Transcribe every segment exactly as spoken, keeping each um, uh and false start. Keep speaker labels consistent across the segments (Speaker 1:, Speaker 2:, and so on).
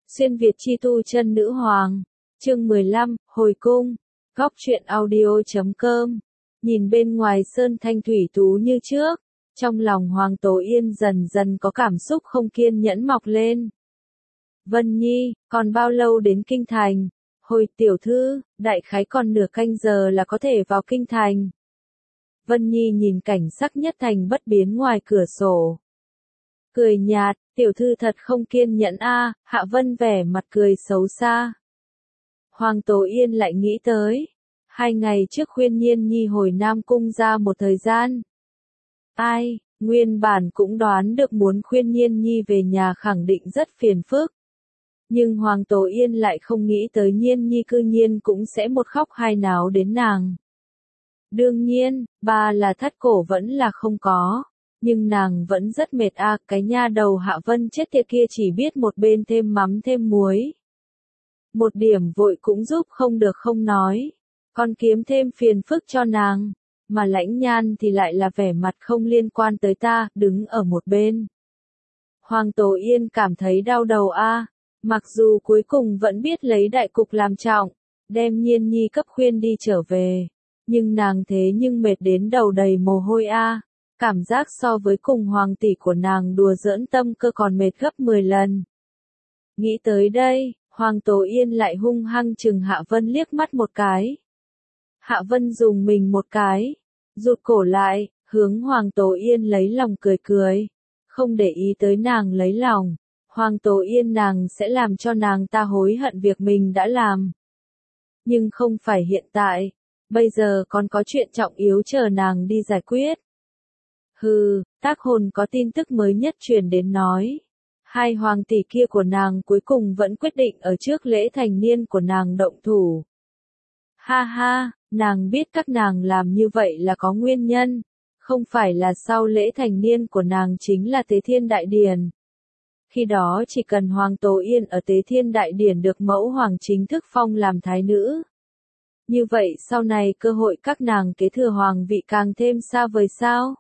Speaker 1: Xuyên Việt chi tu chân nữ hoàng. Chương mười lăm, hồi cung. Góc truyện audio chấm com. Nhìn bên ngoài sơn thanh thủy tú như trước, trong lòng Hoàng Tố Yên dần dần có cảm xúc không kiên nhẫn mọc lên. Vân Nhi, còn bao lâu đến kinh thành? Hồi tiểu thư, đại khái còn nửa canh giờ là có thể vào kinh thành. Vân Nhi nhìn cảnh sắc nhất thành bất biến ngoài cửa sổ. Cười nhạt, tiểu thư thật không kiên nhẫn a. Hạ Vân vẻ mặt cười xấu xa. Hoàng Tố Yên lại nghĩ tới. Hai ngày trước khuyên Nhiên Nhi hồi Nam Cung ra một thời gian. Ai, nguyên bản cũng đoán được muốn khuyên Nhiên Nhi về nhà khẳng định rất phiền phức. Nhưng Hoàng Tố Yên lại không nghĩ tới Nhiên Nhi cư nhiên cũng sẽ một khóc hai náo đến nàng. Đương nhiên, ba là thắt cổ vẫn là không có. Nhưng nàng vẫn rất mệt a, à, cái nha đầu Hạ Vân chết tiệt kia chỉ biết một bên thêm mắm thêm muối. Một điểm vội cũng giúp không được không nói, còn kiếm thêm phiền phức cho nàng, mà Lãnh Nhan thì lại là vẻ mặt không liên quan tới ta, đứng ở một bên. Hoàng Tố Yên cảm thấy đau đầu a, à, mặc dù cuối cùng vẫn biết lấy đại cục làm trọng, đem Nhiên Nhi cấp khuyên đi trở về, nhưng nàng thế nhưng mệt đến đầu đầy mồ hôi a. À. Cảm giác so với cùng hoàng tỷ của nàng đùa giỡn tâm cơ còn mệt gấp mười lần. Nghĩ tới đây, Hoàng Tố Yên lại hung hăng chừng Hạ Vân liếc mắt một cái. Hạ Vân dùng mình một cái, rụt cổ lại, hướng Hoàng Tố Yên lấy lòng cười cười. Không để ý tới nàng lấy lòng, Hoàng Tố Yên nàng sẽ làm cho nàng ta hối hận việc mình đã làm. Nhưng không phải hiện tại, bây giờ còn có chuyện trọng yếu chờ nàng đi giải quyết. Hừ, Tác Hồn có tin tức mới nhất truyền đến nói. Hai hoàng tỷ kia của nàng cuối cùng vẫn quyết định ở trước lễ thành niên của nàng động thủ. Ha ha, nàng biết các nàng làm như vậy là có nguyên nhân. Không phải là sau lễ thành niên của nàng chính là Tế Thiên Đại Điển. Khi đó chỉ cần Hoàng Tố Yên ở Tế Thiên Đại Điển được mẫu hoàng chính thức phong làm thái nữ. Như vậy sau này cơ hội các nàng kế thừa hoàng vị càng thêm xa vời sao?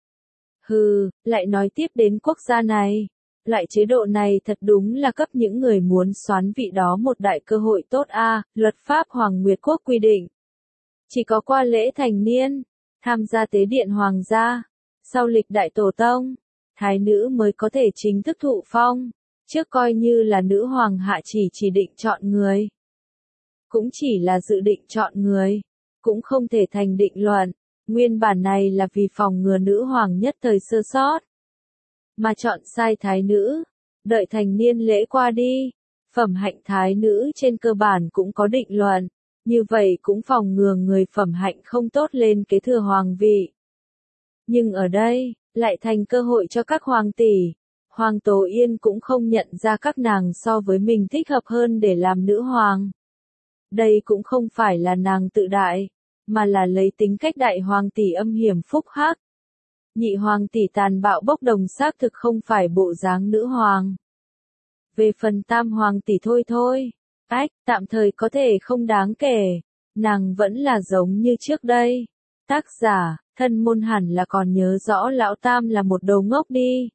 Speaker 1: Hừ, lại nói tiếp đến quốc gia này. Loại chế độ này thật đúng là cấp những người muốn soán vị đó một đại cơ hội tốt a. À, luật pháp Hoàng Nguyệt Quốc quy định. Chỉ có qua lễ thành niên, tham gia tế điện hoàng gia, sau lịch đại tổ tông, thái nữ mới có thể chính thức thụ phong, trước coi như là nữ hoàng hạ chỉ chỉ định chọn người. Cũng chỉ là dự định chọn người, cũng không thể thành định luận. Nguyên bản này là vì phòng ngừa nữ hoàng nhất thời sơ sót. Mà chọn sai thái nữ, đợi thành niên lễ qua đi, phẩm hạnh thái nữ trên cơ bản cũng có định luận, như vậy cũng phòng ngừa người phẩm hạnh không tốt lên kế thừa hoàng vị. Nhưng ở đây, lại thành cơ hội cho các hoàng tỷ, Hoàng Tố Yên cũng không nhận ra các nàng so với mình thích hợp hơn để làm nữ hoàng. Đây cũng không phải là nàng tự đại, mà là lấy tính cách đại hoàng tỷ âm hiểm phúc hắc. Nhị hoàng tỷ tàn bạo bốc đồng xác thực không phải bộ dáng nữ hoàng. Về phần tam hoàng tỷ thôi thôi, ách, tạm thời có thể không đáng kể, nàng vẫn là giống như trước đây. Tác giả, thân môn hẳn là còn nhớ rõ lão tam là một đầu ngốc đi.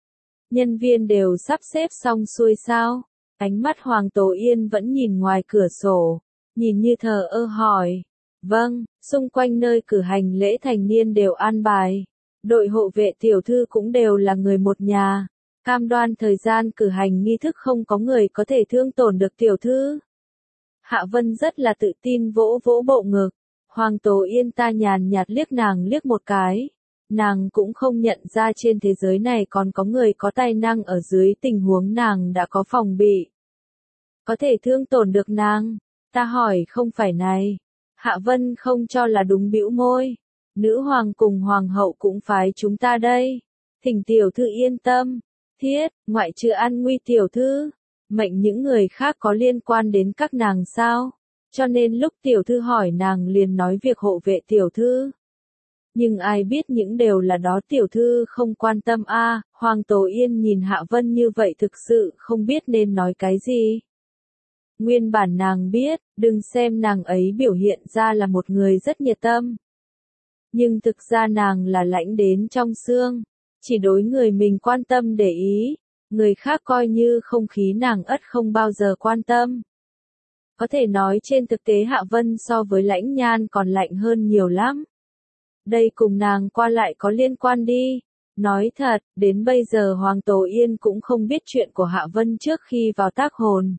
Speaker 1: Nhân viên đều sắp xếp xong xuôi sao? Ánh mắt Hoàng Tố Yên vẫn nhìn ngoài cửa sổ, nhìn như thờ ơ hỏi. Vâng, xung quanh nơi cử hành lễ thành niên đều an bài. Đội hộ vệ tiểu thư cũng đều là người một nhà. Cam đoan thời gian cử hành nghi thức không có người có thể thương tổn được tiểu thư. Hạ Vân rất là tự tin vỗ vỗ bộ ngực. Hoàng Tố Yên ta nhàn nhạt liếc nàng liếc một cái. Nàng cũng không nhận ra trên thế giới này còn có người có tài năng ở dưới tình huống nàng đã có phòng bị. Có thể thương tổn được nàng. Ta hỏi không phải này. Hạ Vân không cho là đúng bĩu môi. Nữ hoàng cùng hoàng hậu cũng phái chúng ta đây. Thỉnh tiểu thư yên tâm. Thiết, ngoại trừ An Nguy tiểu thư, mệnh những người khác có liên quan đến các nàng sao? Cho nên lúc tiểu thư hỏi nàng liền nói việc hộ vệ tiểu thư. Nhưng ai biết những đều là đó tiểu thư không quan tâm a. À, Hoàng Tố Yên nhìn Hạ Vân như vậy thực sự không biết nên nói cái gì. Nguyên bản nàng biết, đừng xem nàng ấy biểu hiện ra là một người rất nhiệt tâm. Nhưng thực ra nàng là lãnh đến trong xương, chỉ đối người mình quan tâm để ý, Người khác coi như không khí nàng ất không bao giờ quan tâm. Có thể nói trên thực tế Hạ Vân so với Lãnh Nhan còn lạnh hơn nhiều lắm. Đây cùng nàng qua lại có liên quan đi. Nói thật, đến bây giờ Hoàng Tố Yên cũng không biết chuyện của Hạ Vân trước khi vào tác hồn.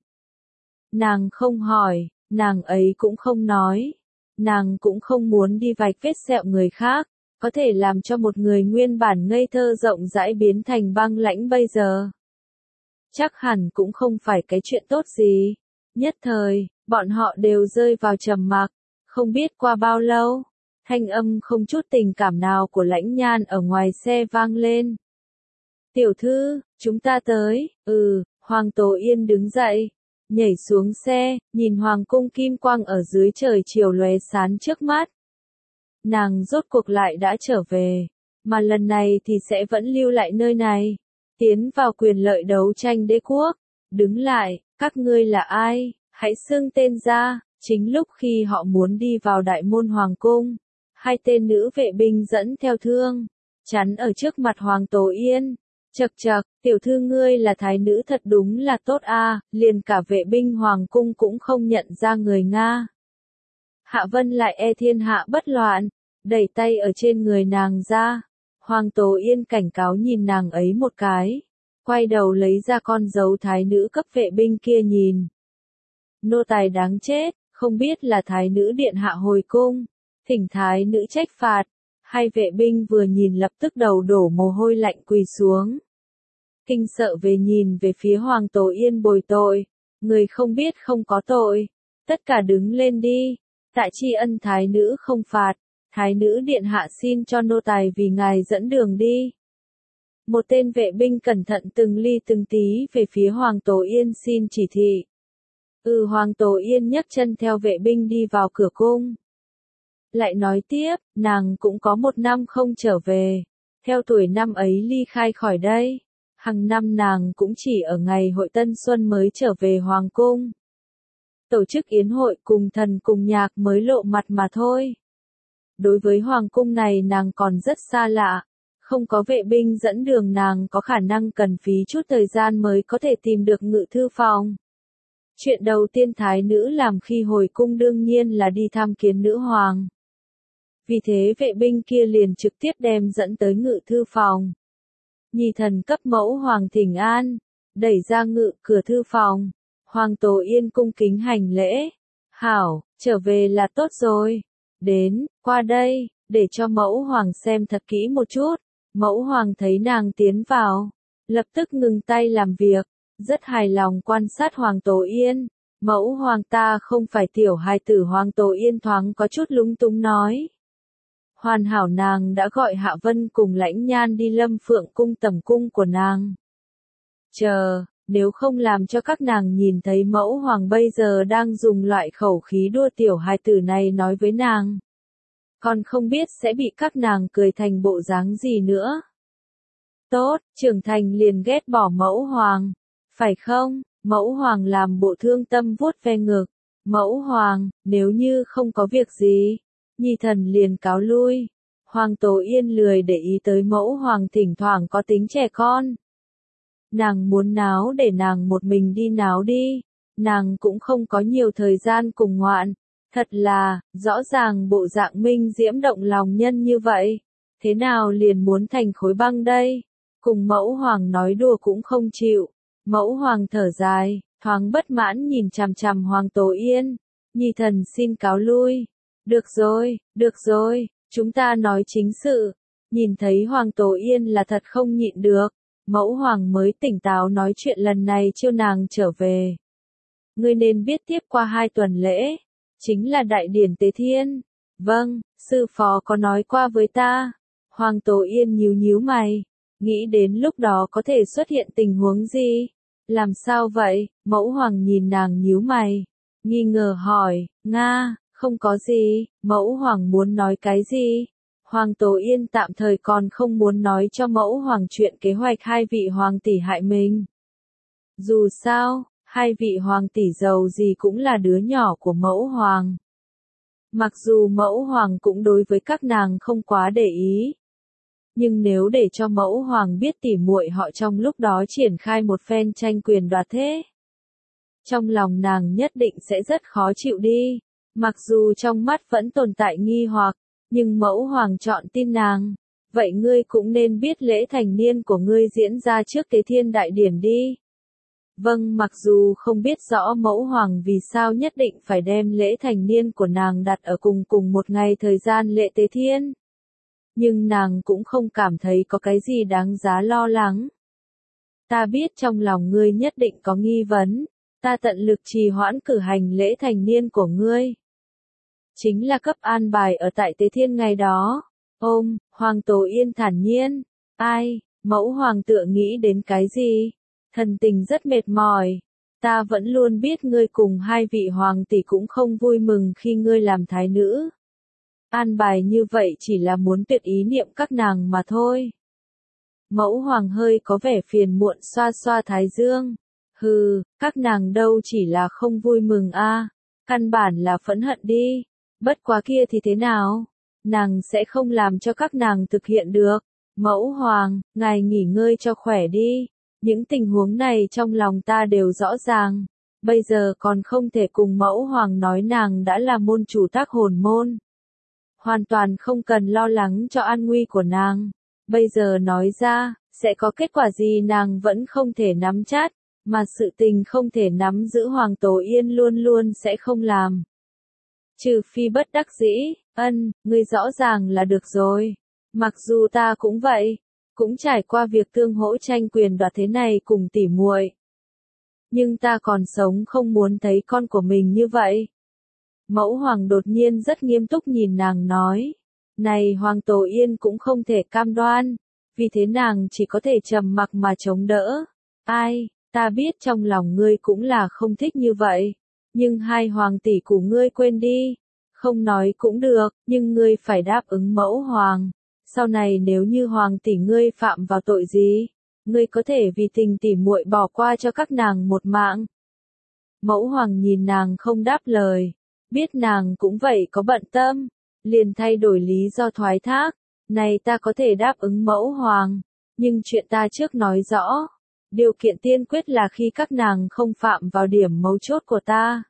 Speaker 1: Nàng không hỏi, nàng ấy cũng không nói. Nàng cũng không muốn đi vạch vết sẹo người khác, có thể làm cho một người nguyên bản ngây thơ rộng rãi biến thành băng lãnh bây giờ. Chắc hẳn cũng không phải cái chuyện tốt gì. Nhất thời, bọn họ đều rơi vào trầm mặc, không biết qua bao lâu, thanh âm không chút tình cảm nào của Lãnh Nhan ở ngoài xe vang lên. Tiểu thư, chúng ta tới, ừ, Hoàng Tố Yên đứng dậy, nhảy xuống xe, nhìn Hoàng cung kim quang ở dưới trời chiều lóe sáng trước mắt. Nàng rốt cuộc lại đã trở về, mà lần này thì sẽ vẫn lưu lại nơi này, tiến vào quyền lợi đấu tranh đế quốc. Đứng lại, các ngươi là ai, hãy xưng tên ra. Chính lúc khi họ muốn đi vào đại môn Hoàng cung, hai tên nữ vệ binh dẫn theo thương, chắn ở trước mặt Hoàng Tố Yên. Chậc chậc, tiểu thư ngươi là thái nữ thật đúng là tốt a, liền cả vệ binh Hoàng cung cũng không nhận ra người Nga. Hạ Vân lại e thiên hạ bất loạn, đẩy tay ở trên người nàng ra. Hoàng Tố Yên cảnh cáo nhìn nàng ấy một cái, quay đầu lấy ra con dấu thái nữ cấp vệ binh kia nhìn. Nô tài đáng chết, không biết là thái nữ điện hạ hồi cung, thỉnh thái nữ trách phạt. Hai vệ binh vừa nhìn lập tức đầu đổ mồ hôi lạnh quỳ xuống. Kinh sợ về nhìn về phía Hoàng Tố Yên bồi tội, người không biết không có tội, tất cả đứng lên đi, tại tri ân thái nữ không phạt, thái nữ điện hạ xin cho nô tài vì ngài dẫn đường đi. Một tên vệ binh cẩn thận từng ly từng tí về phía Hoàng Tố Yên xin chỉ thị. Ừ, Hoàng Tố Yên nhấc chân theo vệ binh đi vào cửa cung. Lại nói tiếp, nàng cũng có một năm không trở về, theo tuổi năm ấy ly khai khỏi đây. Hằng năm nàng cũng chỉ ở ngày hội Tân Xuân mới trở về Hoàng cung. Tổ chức yến hội cùng thần cùng nhạc mới lộ mặt mà thôi. Đối với Hoàng cung này nàng còn rất xa lạ, không có vệ binh dẫn đường nàng có khả năng cần phí chút thời gian mới có thể tìm được ngự thư phòng. Chuyện đầu tiên thái nữ làm khi hồi cung đương nhiên là đi tham kiến nữ hoàng. Vì thế vệ binh kia liền trực tiếp đem dẫn tới ngự thư phòng. Nhi thần cấp mẫu hoàng thỉnh an, đẩy ra ngự cửa thư phòng. Hoàng Tố Yên cung kính hành lễ. Hảo, trở về là tốt rồi. Đến, qua đây, để cho mẫu hoàng xem thật kỹ một chút. Mẫu hoàng thấy nàng tiến vào, lập tức ngừng tay làm việc, rất hài lòng quan sát Hoàng Tố Yên. Mẫu hoàng ta không phải tiểu hài tử. Hoàng Tố Yên thoáng có chút lúng túng nói. Hoàn hảo nàng đã gọi Hạ Vân cùng Lãnh Nhan đi Lâm Phượng cung tầm cung của nàng. Chờ, nếu không làm cho các nàng nhìn thấy mẫu hoàng bây giờ đang dùng loại khẩu khí đua tiểu hài tử này nói với nàng. Còn không biết sẽ bị các nàng cười thành bộ dáng gì nữa. Tốt, trưởng thành liền ghét bỏ mẫu hoàng. Phải không? Mẫu hoàng làm bộ thương tâm vuốt ve ngực. Mẫu hoàng, nếu như không có việc gì. Nhi thần liền cáo lui. Hoàng Tố Yên lười để ý tới mẫu hoàng thỉnh thoảng có tính trẻ con. Nàng muốn náo để nàng một mình đi náo đi. Nàng cũng không có nhiều thời gian cùng ngoạn. Thật là, rõ ràng bộ dạng minh diễm động lòng nhân như vậy. Thế nào liền muốn thành khối băng đây? Cùng mẫu hoàng nói đùa cũng không chịu. Mẫu hoàng thở dài, thoáng bất mãn nhìn chằm chằm Hoàng Tố Yên. Nhi thần xin cáo lui. Được rồi, được rồi, chúng ta nói chính sự. Nhìn thấy Hoàng Tố Yên là thật không nhịn được, mẫu hoàng mới tỉnh táo nói chuyện lần này chiêu nàng trở về. Ngươi nên biết tiếp qua hai tuần lễ, chính là đại điển Tế Thiên. Vâng, sư phó có nói qua với ta. Hoàng Tố Yên nhíu nhíu mày, nghĩ đến lúc đó có thể xuất hiện tình huống gì. Làm sao vậy? Mẫu hoàng nhìn nàng nhíu mày, nghi ngờ hỏi. Nga, không có gì. Mẫu hoàng muốn nói cái gì? Hoàng Tố Yên tạm thời còn không muốn nói cho mẫu hoàng chuyện kế hoạch hai vị hoàng tỷ hại mình. Dù sao, hai vị hoàng tỷ giàu gì cũng là đứa nhỏ của mẫu hoàng. Mặc dù mẫu hoàng cũng đối với các nàng không quá để ý. Nhưng nếu để cho mẫu hoàng biết tỉ muội họ trong lúc đó triển khai một phen tranh quyền đoạt thế, trong lòng nàng nhất định sẽ rất khó chịu đi. Mặc dù trong mắt vẫn tồn tại nghi hoặc, nhưng mẫu hoàng chọn tin nàng. Vậy ngươi cũng nên biết lễ thành niên của ngươi diễn ra trước Tế Thiên Đại Điển đi. Vâng, mặc dù không biết rõ mẫu hoàng vì sao nhất định phải đem lễ thành niên của nàng đặt ở cùng cùng một ngày thời gian lễ Tế Thiên, nhưng nàng cũng không cảm thấy có cái gì đáng giá lo lắng. Ta biết trong lòng ngươi nhất định có nghi vấn, ta tận lực trì hoãn cử hành lễ thành niên của ngươi. Chính là cấp an bài ở tại Tế Thiên ngày đó. Ôm, Hoàng Tố Yên thản nhiên. Ai, mẫu hoàng tựa nghĩ đến cái gì? Thần tình rất mệt mỏi. Ta vẫn luôn biết ngươi cùng hai vị hoàng tỷ cũng không vui mừng khi ngươi làm thái nữ. An bài như vậy chỉ là muốn tuyệt ý niệm các nàng mà thôi. Mẫu hoàng hơi có vẻ phiền muộn xoa xoa thái dương. Hừ, các nàng đâu chỉ là không vui mừng a, à, căn bản là phẫn hận đi. Bất quá kia thì thế nào? Nàng sẽ không làm cho các nàng thực hiện được. Mẫu hoàng, ngài nghỉ ngơi cho khỏe đi. Những tình huống này trong lòng ta đều rõ ràng. Bây giờ còn không thể cùng mẫu hoàng nói nàng đã là môn chủ tác hồn môn. Hoàn toàn không cần lo lắng cho an nguy của nàng. Bây giờ nói ra, sẽ có kết quả gì nàng vẫn không thể nắm chắc, mà sự tình không thể nắm giữ Hoàng Tố Yên luôn luôn sẽ không làm. Trừ phi bất đắc dĩ, ân, ngươi rõ ràng là được rồi. Mặc dù ta cũng vậy, cũng trải qua việc tương hỗ tranh quyền đoạt thế này cùng tỉ muội. Nhưng ta còn sống không muốn thấy con của mình như vậy. Mẫu hoàng đột nhiên rất nghiêm túc nhìn nàng nói. Này Hoàng Tố Yên cũng không thể cam đoan, vì thế nàng chỉ có thể trầm mặc mà chống đỡ. Ai, ta biết trong lòng ngươi cũng là không thích như vậy, nhưng hai hoàng tỷ của ngươi quên đi. Không nói cũng được, nhưng ngươi phải đáp ứng mẫu hoàng. Sau này nếu như hoàng tỷ ngươi phạm vào tội gì, ngươi có thể vì tình tỉ muội bỏ qua cho các nàng một mạng. Mẫu hoàng nhìn nàng không đáp lời, biết nàng cũng vậy có bận tâm, liền thay đổi lý do thoái thác. Này ta có thể đáp ứng mẫu hoàng, nhưng chuyện ta trước nói rõ. Điều kiện tiên quyết là khi các nàng không phạm vào điểm mấu chốt của ta.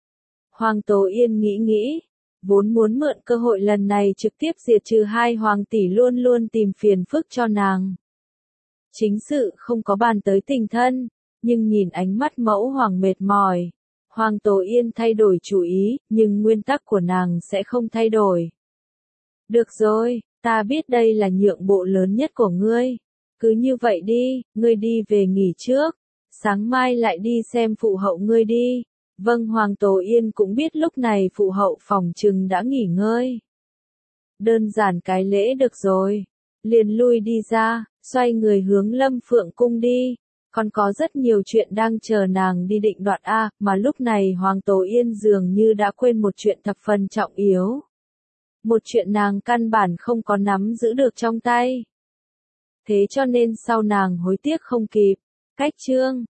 Speaker 1: Hoàng Tố Yên nghĩ nghĩ, vốn muốn mượn cơ hội lần này trực tiếp diệt trừ hai hoàng tỷ luôn luôn tìm phiền phức cho nàng. Chính sự không có bàn tới tình thân, nhưng nhìn ánh mắt mẫu hoàng mệt mỏi, Hoàng Tố Yên thay đổi chủ ý, nhưng nguyên tắc của nàng sẽ không thay đổi. Được rồi, ta biết đây là nhượng bộ lớn nhất của ngươi. Cứ như vậy đi, ngươi đi về nghỉ trước. Sáng mai lại đi xem phụ hậu ngươi đi. Vâng, Hoàng Tố Yên cũng biết lúc này phụ hậu phòng trừng đã nghỉ ngơi. Đơn giản cái lễ được rồi. Liền lui đi ra, xoay người hướng Lâm Phượng cung đi. Còn có rất nhiều chuyện đang chờ nàng đi định đoạt A, mà lúc này Hoàng Tố Yên dường như đã quên một chuyện thập phần trọng yếu. Một chuyện nàng căn bản không có nắm giữ được trong tay. Thế cho nên sau nàng hối tiếc không kịp. Cách chương